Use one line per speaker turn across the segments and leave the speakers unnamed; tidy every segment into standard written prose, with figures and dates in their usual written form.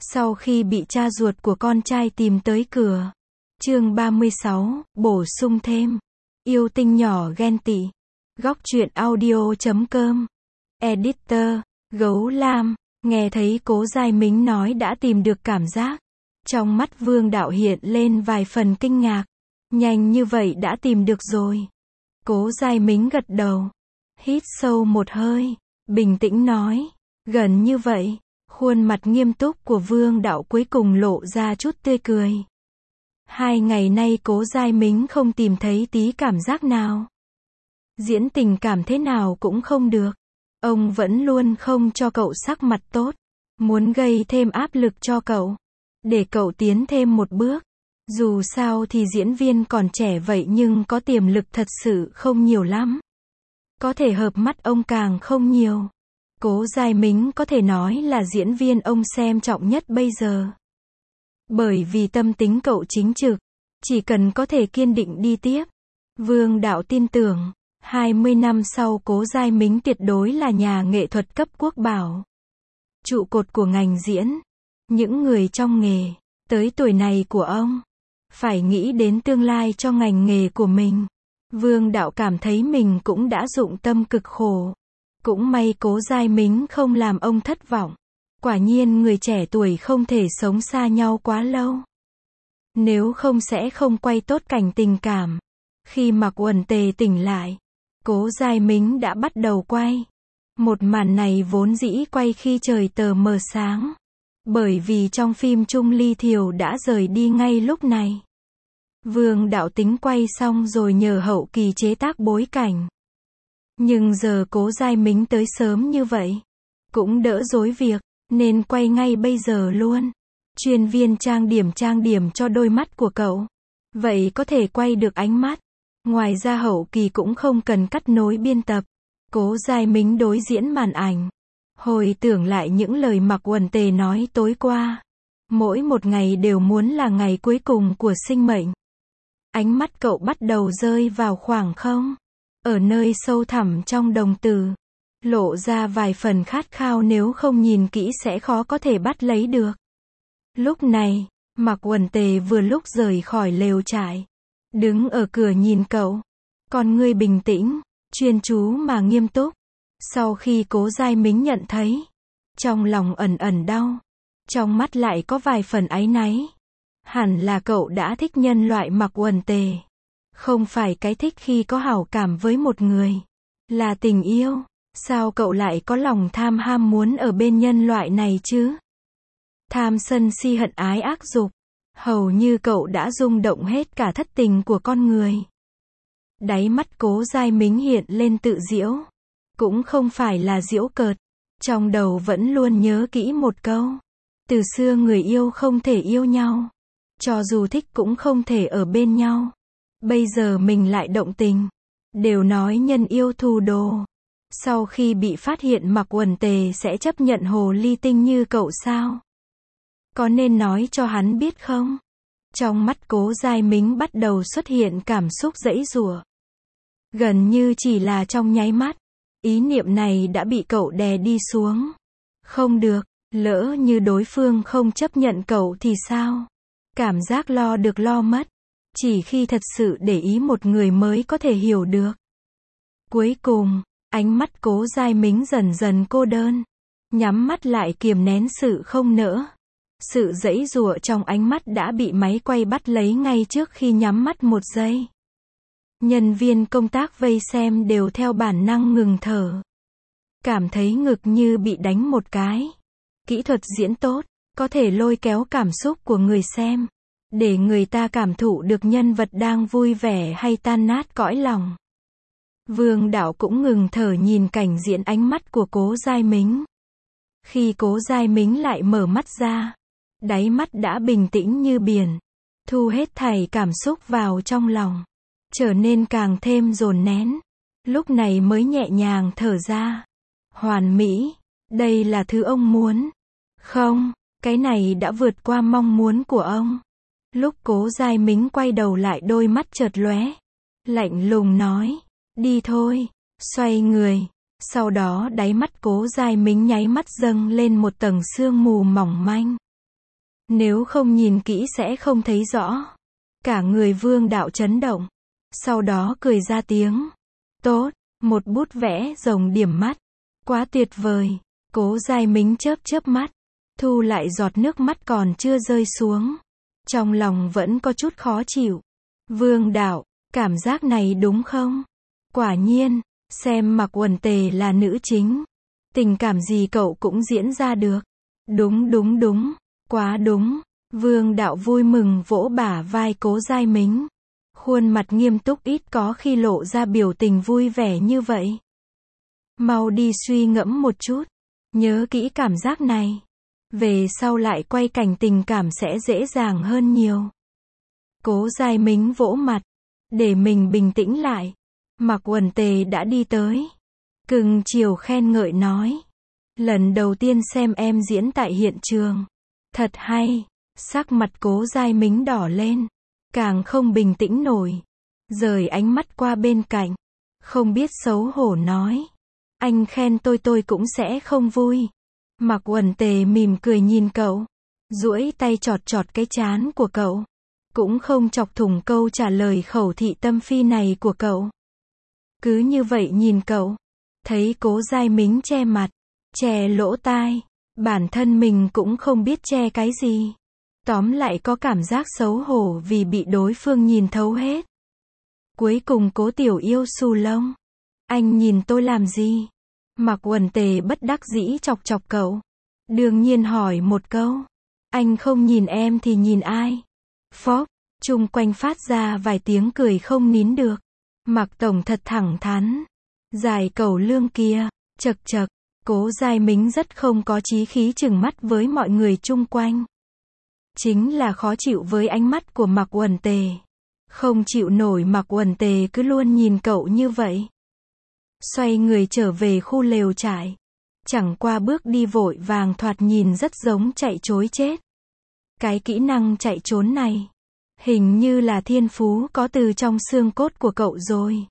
Sau khi bị cha ruột của con trai tìm tới cửa. Chương 36, bổ sung thêm. Yêu tinh nhỏ ghen tị. Góc truyện audio.com. Editor, Gấu Lam, nghe thấy Cố Giai Mính nói đã tìm được cảm giác. Trong mắt Vương Đạo hiện lên vài phần kinh ngạc. Nhanh như vậy đã tìm được rồi. Cố Giai Mính gật đầu. Hít sâu một hơi. Bình tĩnh nói. Gần như vậy. Khuôn mặt nghiêm túc của Vương Đạo cuối cùng lộ ra chút tươi cười. 2 ngày nay Cố Giai Mính không tìm thấy tí cảm giác nào. Diễn tình cảm thế nào cũng không được. Ông vẫn luôn không cho cậu sắc mặt tốt. Muốn gây thêm áp lực cho cậu. Để cậu tiến thêm một bước. Dù sao thì diễn viên còn trẻ vậy nhưng có tiềm lực thật sự không nhiều lắm. Có thể hợp mắt ông càng không nhiều. Cố Giai Mính có thể nói là diễn viên ông xem trọng nhất bây giờ. Bởi vì tâm tính cậu chính trực. Chỉ cần có thể kiên định đi tiếp. Vương Đạo tin tưởng. 20 năm sau Cố Giai Mính tuyệt đối là nhà nghệ thuật cấp quốc bảo. Trụ cột của ngành diễn. Những người trong nghề. Tới tuổi này của ông. Phải nghĩ đến tương lai cho ngành nghề của mình. Vương Đạo cảm thấy mình cũng đã dụng tâm cực khổ. Cũng may Cố Giai Mính không làm ông thất vọng. Quả nhiên người trẻ tuổi không thể sống xa nhau quá lâu. Nếu không sẽ không quay tốt cảnh tình cảm. Khi Mạc Uẩn Tề tỉnh lại, Cố Giai Mính đã bắt đầu quay. Một màn này vốn dĩ quay khi trời tờ mờ sáng. Bởi vì trong phim Trung Ly Thiều đã rời đi ngay lúc này. Vương Đạo tính quay xong rồi nhờ hậu kỳ chế tác bối cảnh. Nhưng giờ Cố Giai Mính tới sớm như vậy. Cũng đỡ rối việc, nên quay ngay bây giờ luôn. Chuyên viên trang điểm cho đôi mắt của cậu. Vậy có thể quay được ánh mắt. Ngoài ra hậu kỳ cũng không cần cắt nối biên tập. Cố Giai Mính đối diễn màn ảnh. Hồi tưởng lại những lời Mạc Uẩn Tề nói tối qua. Mỗi một ngày đều muốn là ngày cuối cùng của sinh mệnh. Ánh mắt cậu bắt đầu rơi vào khoảng không. Ở nơi sâu thẳm trong đồng tử. Lộ ra vài phần khát khao nếu không nhìn kỹ sẽ khó có thể bắt lấy được. Lúc này, Mạc Uẩn Tề vừa lúc rời khỏi lều trại. Đứng ở cửa nhìn cậu. Con ngươi bình tĩnh, chuyên chú mà nghiêm túc. Sau khi Cố Giai Mính nhận thấy. Trong lòng ẩn ẩn đau. Trong mắt lại có vài phần áy náy. Hẳn là cậu đã thích nhân loại Mạc Uẩn Tề. Không phải cái thích khi có hảo cảm với một người. Là tình yêu. Sao cậu lại có lòng tham ham muốn ở bên nhân loại này chứ? Tham sân si hận ái ác dục. Hầu như cậu đã rung động hết cả thất tình của con người. Đáy mắt Cố Giai Mính hiện lên tự giễu. Cũng không phải là giễu cợt. Trong đầu vẫn luôn nhớ kỹ một câu. Từ xưa người yêu không thể yêu nhau. Cho dù thích cũng không thể ở bên nhau. Bây giờ mình lại động tình. Đều nói nhân yêu thù đồ. Sau khi bị phát hiện Mạc Uẩn Tề sẽ chấp nhận hồ ly tinh như cậu sao? Có nên nói cho hắn biết không? Trong mắt Cố Giai Mính bắt đầu xuất hiện cảm xúc giãy giụa. Gần như chỉ là trong nháy mắt. Ý niệm này đã bị cậu đè đi xuống. Không được, lỡ như đối phương không chấp nhận cậu thì sao? Cảm giác lo được lo mất. Chỉ khi thật sự để ý một người mới có thể hiểu được. Cuối cùng, ánh mắt Cố Giai Mính dần dần cô đơn. Nhắm mắt lại kiềm nén sự không nỡ. Sự giãy giụa trong ánh mắt đã bị máy quay bắt lấy ngay trước khi nhắm mắt một giây. Nhân viên công tác vây xem đều theo bản năng ngừng thở. Cảm thấy ngực như bị đánh một cái. Kỹ thuật diễn tốt, có thể lôi kéo cảm xúc của người xem. Để người ta cảm thụ được nhân vật đang vui vẻ hay tan nát cõi lòng. Vương Đạo cũng ngừng thở nhìn cảnh diễn ánh mắt của Cố Giai Mính. Khi Cố Giai Mính lại mở mắt ra. Đáy mắt đã bình tĩnh như biển. Thu hết thảy cảm xúc vào trong lòng. Trở nên càng thêm dồn nén. Lúc này mới nhẹ nhàng thở ra. Hoàn mỹ. Đây là thứ ông muốn. Không, cái này đã vượt qua mong muốn của ông. Lúc Cố Giai Mính quay đầu lại đôi mắt chợt lóe. Lạnh lùng nói. Đi thôi. Xoay người. Sau đó đáy mắt Cố Giai Mính nháy mắt dâng lên một tầng sương mù mỏng manh. Nếu không nhìn kỹ sẽ không thấy rõ. Cả người Vương Đạo chấn động. Sau đó cười ra tiếng. Tốt, một bút vẽ rồng điểm mắt. Quá tuyệt vời. Cố Giai Mính chớp chớp mắt. Thu lại giọt nước mắt còn chưa rơi xuống. Trong lòng vẫn có chút khó chịu. Vương Đạo, cảm giác này đúng không? Quả nhiên, xem Mạc Uẩn Tề là nữ chính. Tình cảm gì cậu cũng diễn ra được. Đúng, quá đúng. Vương Đạo vui mừng vỗ bả vai Cố Giai Mính. Khuôn mặt nghiêm túc ít có khi lộ ra biểu tình vui vẻ như vậy. Mau đi suy ngẫm một chút. Nhớ kỹ cảm giác này. Về sau lại quay cảnh tình cảm sẽ dễ dàng hơn nhiều. Cố Giai Mính vỗ mặt. Để mình bình tĩnh lại. Mạc Uẩn Tề đã đi tới. Cưng chiều khen ngợi nói. Lần đầu tiên xem em diễn tại hiện trường. Thật hay. Sắc mặt Cố Giai Mính đỏ lên. Càng không bình tĩnh nổi. Rời ánh mắt qua bên cạnh. Không biết xấu hổ nói. Anh khen tôi cũng sẽ không vui. Mạc Uẩn Tề mỉm cười nhìn cậu. Duỗi tay chọt chọt cái trán của cậu. Cũng không chọc thủng câu trả lời khẩu thị tâm phi này của cậu. Cứ như vậy nhìn cậu. Thấy Cố Giai Mính che mặt. Che lỗ tai. Bản thân mình cũng không biết che cái gì. Tóm lại có cảm giác xấu hổ vì bị đối phương nhìn thấu hết. Cuối cùng Cố Tiểu Yêu xù lông. Anh nhìn tôi làm gì? Mạc Uẩn Tề bất đắc dĩ chọc chọc cậu. Đương nhiên hỏi một câu. Anh không nhìn em thì nhìn ai? Phóp, chung quanh phát ra vài tiếng cười không nín được. Mạc Tổng thật thẳng thắn. Dài cẩu lương kia, chật chật. Cố Giai Mính rất không có chí khí chừng mắt với mọi người chung quanh. Chính là khó chịu với ánh mắt của Mạc Uẩn Tề. Không chịu nổi Mạc Uẩn Tề cứ luôn nhìn cậu như vậy. Xoay người trở về khu lều trại. Chẳng qua bước đi vội vàng thoạt nhìn rất giống chạy trối chết. Cái kỹ năng chạy trốn này, hình như là thiên phú có từ trong xương cốt của cậu rồi.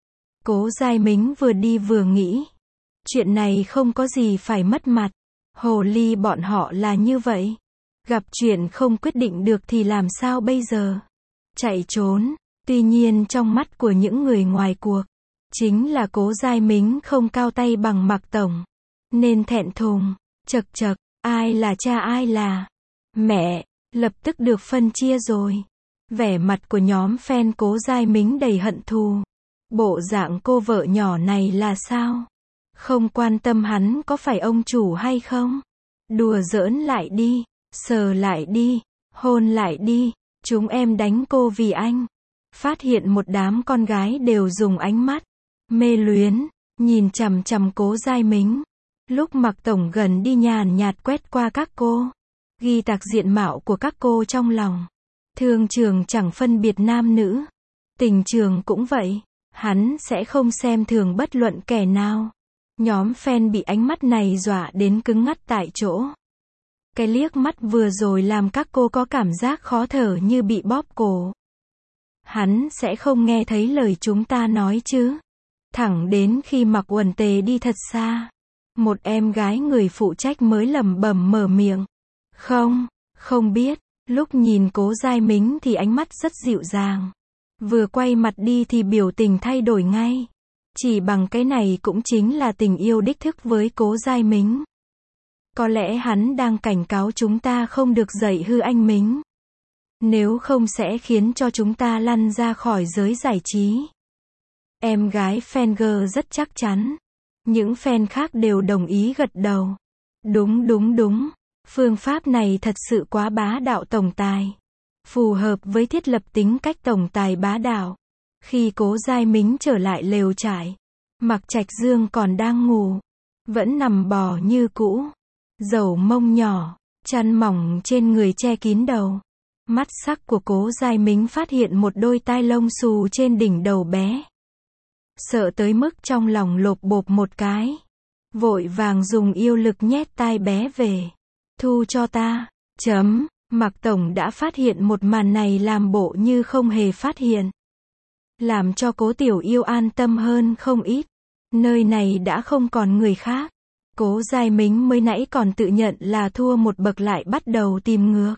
Cố Giai Mính vừa đi vừa nghĩ. Chuyện này không có gì phải mất mặt. Hồ ly bọn họ là như vậy. Gặp chuyện không quyết định được thì làm sao bây giờ? Chạy trốn. Tuy nhiên trong mắt của những người ngoài cuộc, chính là Cố Giai Mính không cao tay bằng Mạc Tổng. Nên thẹn thùng. Chật chật, ai là cha ai là mẹ, lập tức được phân chia rồi. Vẻ mặt của nhóm fan Cố Giai Mính đầy hận thù. Bộ dạng cô vợ nhỏ này là sao? Không quan tâm hắn có phải ông chủ hay không? Đùa giỡn lại đi, sờ lại đi, hôn lại đi, chúng em đánh cô vì anh. Phát hiện một đám con gái đều dùng ánh mắt mê luyến, nhìn chằm chằm Cố Giai Mính. Lúc Mạc Tổng gần đi nhàn nhạt quét qua các cô, ghi tạc diện mạo của các cô trong lòng. Thương trường chẳng phân biệt nam nữ, tình trường cũng vậy, hắn sẽ không xem thường bất luận kẻ nào. Nhóm fan bị ánh mắt này dọa đến cứng ngắt tại chỗ. Cái liếc mắt vừa rồi làm các cô có cảm giác khó thở như bị bóp cổ. Hắn sẽ không nghe thấy lời chúng ta nói chứ? Thẳng đến khi Mạc Uẩn Tề đi thật xa, một em gái người phụ trách mới lẩm bẩm mở miệng. Không biết. Lúc nhìn Cố Giai Mính thì ánh mắt rất dịu dàng. Vừa quay mặt đi thì biểu tình thay đổi ngay. Chỉ bằng cái này cũng chính là tình yêu đích thức với Cố Giai Mính. Có lẽ hắn đang cảnh cáo chúng ta không được dạy hư anh Mính. Nếu không sẽ khiến cho chúng ta lăn ra khỏi giới giải trí. Em gái Fenger rất chắc chắn. Những fan khác đều đồng ý gật đầu. Đúng. Phương pháp này thật sự quá bá đạo tổng tài. Phù hợp với thiết lập tính cách tổng tài bá đạo. Khi Cố Giai Mính trở lại lều trại, Mạc Trạch Dương còn đang ngủ. Vẫn nằm bò như cũ. Dầu mông nhỏ, chăn mỏng trên người che kín đầu. Mắt sắc của Cố Giai Mính phát hiện một đôi tai lông xù trên đỉnh đầu bé. Sợ tới mức trong lòng lộp bộp một cái. Vội vàng dùng yêu lực nhét tai bé về. Thu cho ta. Mạc Tổng đã phát hiện một màn này làm bộ như không hề phát hiện. Làm cho Cố Tiểu Yêu an tâm hơn không ít. Nơi này đã không còn người khác. Cố Giai Mính mới nãy còn tự nhận là thua một bậc lại bắt đầu tìm ngược.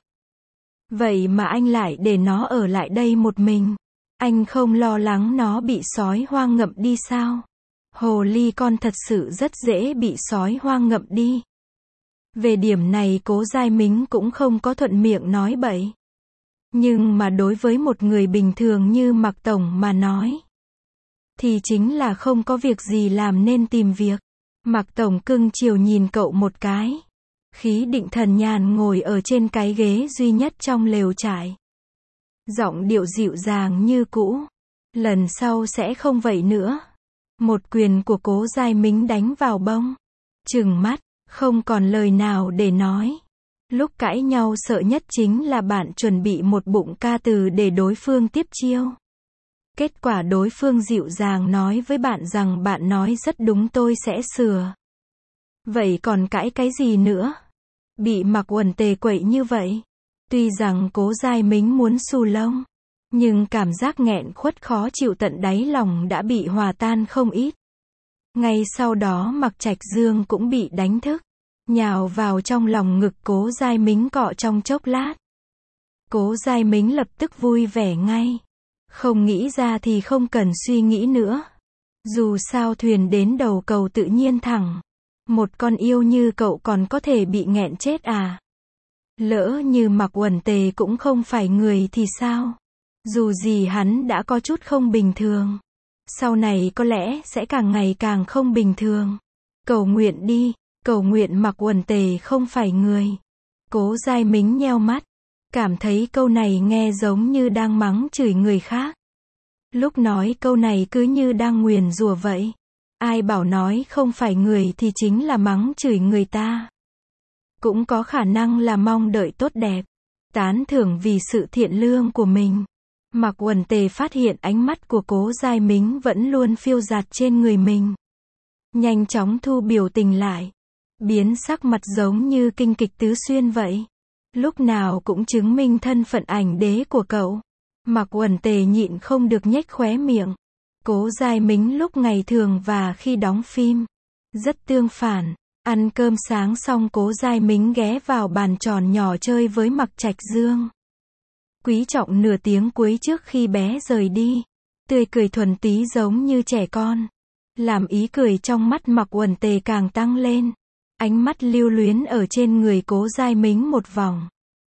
Vậy mà anh lại để nó ở lại đây một mình. Anh không lo lắng nó bị sói hoang ngậm đi sao? Hồ ly con thật sự rất dễ bị sói hoang ngậm đi. Về điểm này Cố Giai Mính cũng không có thuận miệng nói bậy. Nhưng mà đối với một người bình thường như Mạc Tổng mà nói, thì chính là không có việc gì làm nên tìm việc. Mạc Tổng cưng chiều nhìn cậu một cái. Khí định thần nhàn ngồi ở trên cái ghế duy nhất trong lều trại. Giọng điệu dịu dàng như cũ. Lần sau sẽ không vậy nữa. Một quyền của Cố Giai Mính đánh vào bông. Trừng mắt, không còn lời nào để nói. Lúc cãi nhau sợ nhất chính là bạn chuẩn bị một bụng ca từ để đối phương tiếp chiêu. Kết quả đối phương dịu dàng nói với bạn rằng bạn nói rất đúng tôi sẽ sửa. Vậy còn cãi cái gì nữa? Bị Mạc Uẩn Tề quậy như vậy. Tuy rằng Cố Giai Mính muốn xù lông, nhưng cảm giác nghẹn khuất khó chịu tận đáy lòng đã bị hòa tan không ít. Ngay sau đó Mạc Trạch Dương cũng bị đánh thức. Nhào vào trong lòng ngực Cố Giai Mính cọ trong chốc lát. Cố Giai Mính lập tức vui vẻ ngay. Không nghĩ ra thì không cần suy nghĩ nữa. Dù sao thuyền đến đầu cầu tự nhiên thẳng. Một con yêu như cậu còn có thể bị nghẹn chết à? Lỡ như Mạc Uẩn Tề cũng không phải người thì sao? Dù gì hắn đã có chút không bình thường. Sau này có lẽ sẽ càng ngày càng không bình thường. Cầu nguyện đi, cầu nguyện Mạc Uẩn Tề không phải người. Cố Giai Mính nheo mắt. Cảm thấy câu này nghe giống như đang mắng chửi người khác. Lúc nói câu này cứ như đang nguyền rủa vậy. Ai bảo nói không phải người thì chính là mắng chửi người ta. Cũng có khả năng là mong đợi tốt đẹp. Tán thưởng vì sự thiện lương của mình. Mạc Uẩn Tề phát hiện ánh mắt của Cố Giai Mính vẫn luôn phiêu dạt trên người mình. Nhanh chóng thu biểu tình lại. Biến sắc mặt giống như kinh kịch tứ xuyên vậy. Lúc nào cũng chứng minh thân phận ảnh đế của cậu. Mạc Uẩn Tề nhịn không được nhếch khóe miệng. Cố Giai Mính lúc ngày thường và khi đóng phim rất tương phản. Ăn cơm sáng xong Cố Giai Mính ghé vào bàn tròn nhỏ chơi với Mạc Trạch Dương. Quý trọng nửa tiếng cuối trước khi bé rời đi. Tươi cười thuần túy giống như trẻ con. Làm ý cười trong mắt Mạc Uẩn Tề càng tăng lên. Ánh mắt lưu luyến ở trên người Cố Giai Mính một vòng.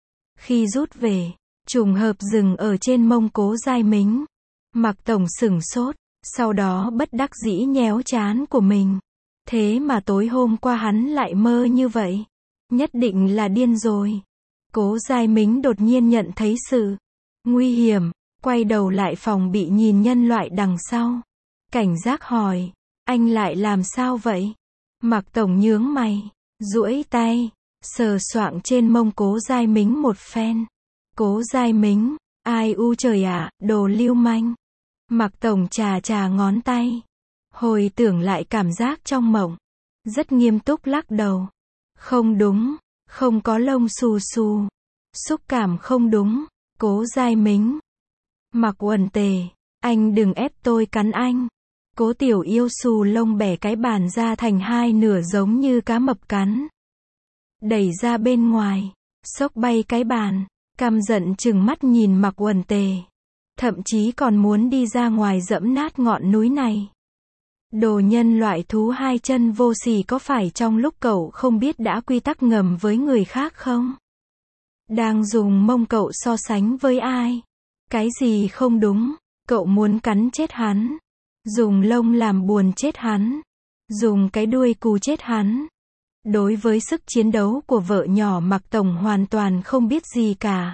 Khi rút về, trùng hợp dừng ở trên mông Cố Giai Mính. Mạc Tổng sửng sốt, sau đó bất đắc dĩ nhéo trán của mình. Thế mà tối hôm qua hắn lại mơ như vậy. Nhất định là điên rồi. Cố Giai Mính đột nhiên nhận thấy sự nguy hiểm, quay đầu lại phòng bị nhìn nhân loại đằng sau. Cảnh giác hỏi, anh lại làm sao vậy? Mạc Tổng nhướng mày, duỗi tay, sờ soạng trên mông Cố Giai Mính một phen. Cố Giai Mính, ai u trời ạ, đồ lưu manh. Mạc Tổng chà chà ngón tay. Hồi tưởng lại cảm giác trong mộng. Rất nghiêm túc lắc đầu. Không đúng, không có lông xù xù. Xúc cảm không đúng. Cố Giai Mính. Mạc Uẩn Tề, anh đừng ép tôi cắn anh. Cố Tiểu Yêu xù lông bẻ cái bàn ra thành hai nửa giống như cá mập cắn. Đẩy ra bên ngoài, xốc bay cái bàn, căm giận trừng mắt nhìn Mạc Uẩn Tề. Thậm chí còn muốn đi ra ngoài dẫm nát ngọn núi này. Đồ nhân loại thú hai chân vô sỉ có phải trong lúc cậu không biết đã quy tắc ngầm với người khác không? Đang dùng mông cậu so sánh với ai? Cái gì không đúng? Cậu muốn cắn chết hắn. Dùng lông làm buồn chết hắn. Dùng cái đuôi cù chết hắn. Đối với sức chiến đấu của vợ nhỏ Mạc Tổng hoàn toàn không biết gì cả.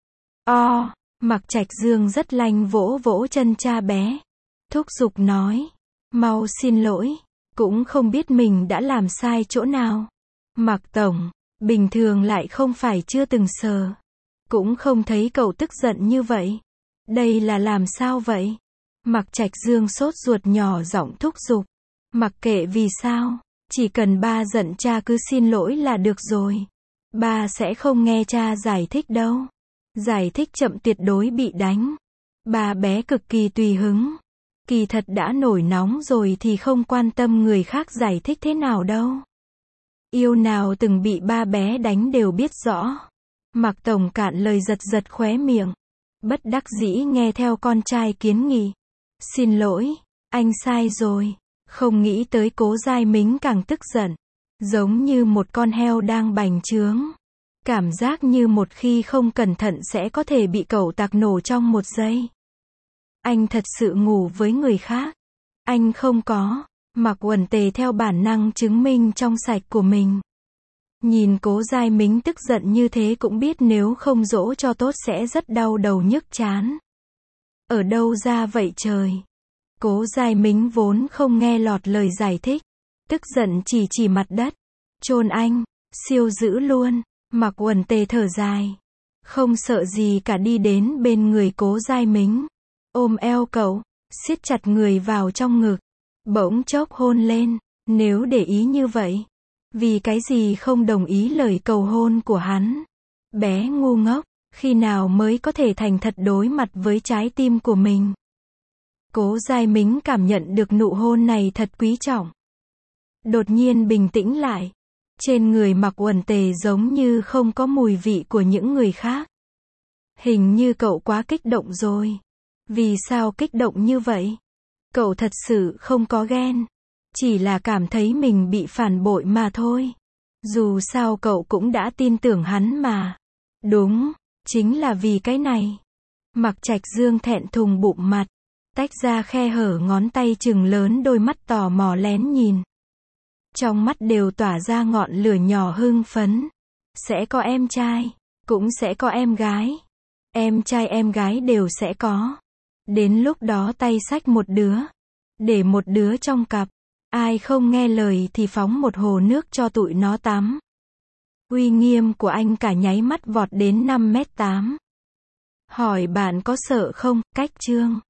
Mạc Trạch Dương rất lanh vỗ vỗ chân cha bé. Thúc giục nói. Mau xin lỗi. Cũng không biết mình đã làm sai chỗ nào. Mạc Tổng, bình thường lại không phải chưa từng sờ. Cũng không thấy cậu tức giận như vậy. Đây là làm sao vậy? Mạc Trạch Dương sốt ruột nhỏ giọng thúc giục. Mặc kệ vì sao, chỉ cần ba giận cha cứ xin lỗi là được rồi. Ba sẽ không nghe cha giải thích đâu. Giải thích chậm tuyệt đối bị đánh. Ba bé cực kỳ tùy hứng. Kỳ thật đã nổi nóng rồi thì không quan tâm người khác giải thích thế nào đâu. Yêu nào từng bị ba bé đánh đều biết rõ. Mạc Tổng cạn lời giật giật khóe miệng. Bất đắc dĩ nghe theo con trai kiến nghị. Xin lỗi, anh sai rồi. Không nghĩ tới Cố Giai Mính càng tức giận. Giống như một con heo đang bành trướng. Cảm giác như một khi không cẩn thận sẽ có thể bị cẩu tạc nổ trong một giây. Anh thật sự ngủ với người khác. Anh không có. Mạc Uẩn Tề theo bản năng chứng minh trong sạch của mình. Nhìn Cố Giai Mính tức giận như thế cũng biết nếu không dỗ cho tốt sẽ rất đau đầu nhức trán. Ở đâu ra vậy trời? Cố Giai Mính vốn không nghe lọt lời giải thích. Tức giận chỉ mặt đất. Chôn anh, siêu dữ luôn. Mạc Uẩn Tề thở dài. Không sợ gì cả đi đến bên người Cố Giai Mính. Ôm eo cậu, siết chặt người vào trong ngực. Bỗng chốc hôn lên. Nếu để ý như vậy, vì cái gì không đồng ý lời cầu hôn của hắn? Bé ngu ngốc, khi nào mới có thể thành thật đối mặt với trái tim của mình? Cố Giai Mính cảm nhận được nụ hôn này thật quý trọng. Đột nhiên bình tĩnh lại. Trên người Mạc Uẩn Tề giống như không có mùi vị của những người khác. Hình như cậu quá kích động rồi. Vì sao kích động như vậy? Cậu thật sự không có ghen. Chỉ là cảm thấy mình bị phản bội mà thôi. Dù sao cậu cũng đã tin tưởng hắn mà. Đúng, chính là vì cái này. Mạc Trạch Dương thẹn thùng bụng mặt. Tách ra khe hở ngón tay trừng lớn đôi mắt tò mò lén nhìn. Trong mắt đều tỏa ra ngọn lửa nhỏ hưng phấn. Sẽ có em trai, cũng sẽ có em gái. Em trai em gái đều sẽ có. Đến lúc đó tay xách một đứa. Để một đứa trong cặp. Ai không nghe lời thì phóng một hồ nước cho tụi nó tắm. Uy nghiêm của anh cả nháy mắt vọt đến 5m8. Hỏi bạn có sợ không, Cách Chương?